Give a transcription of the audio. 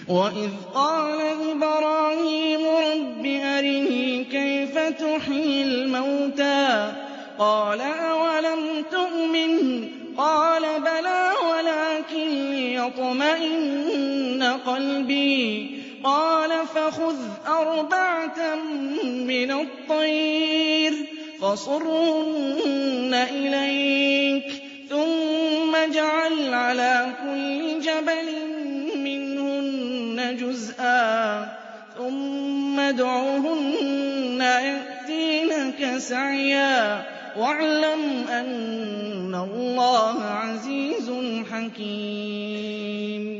وَإِذْ قَالَ إِبْرَاهِيمُ رَبِّ أَرِنِي كَيْفَ تُحْيِي الْمَوْتَىٰ قَالَ أَوَلَمْ تُؤْمِنْ قَالَ بَلَىٰ وَلَٰكِن لِّيَطْمَئِنَّ قَلْبِي قَالَ فَخُذْ أَرْبَعَةً مِّنَ الطَّيْرِ فَصُرْهُنَّ إِلَيْكَ ثُمَّ اجْعَلْ عَلَىٰ كُلِّ جَبَلٍ مِّنْهُنَّ جُزْءًا ثُمَّ ادْعُهُنَّ يَأْتِينَكَ سَعْيًا وَاعْلَمْ أَنَّ اللَّهَ عَزِيزٌ حَكِيمٌ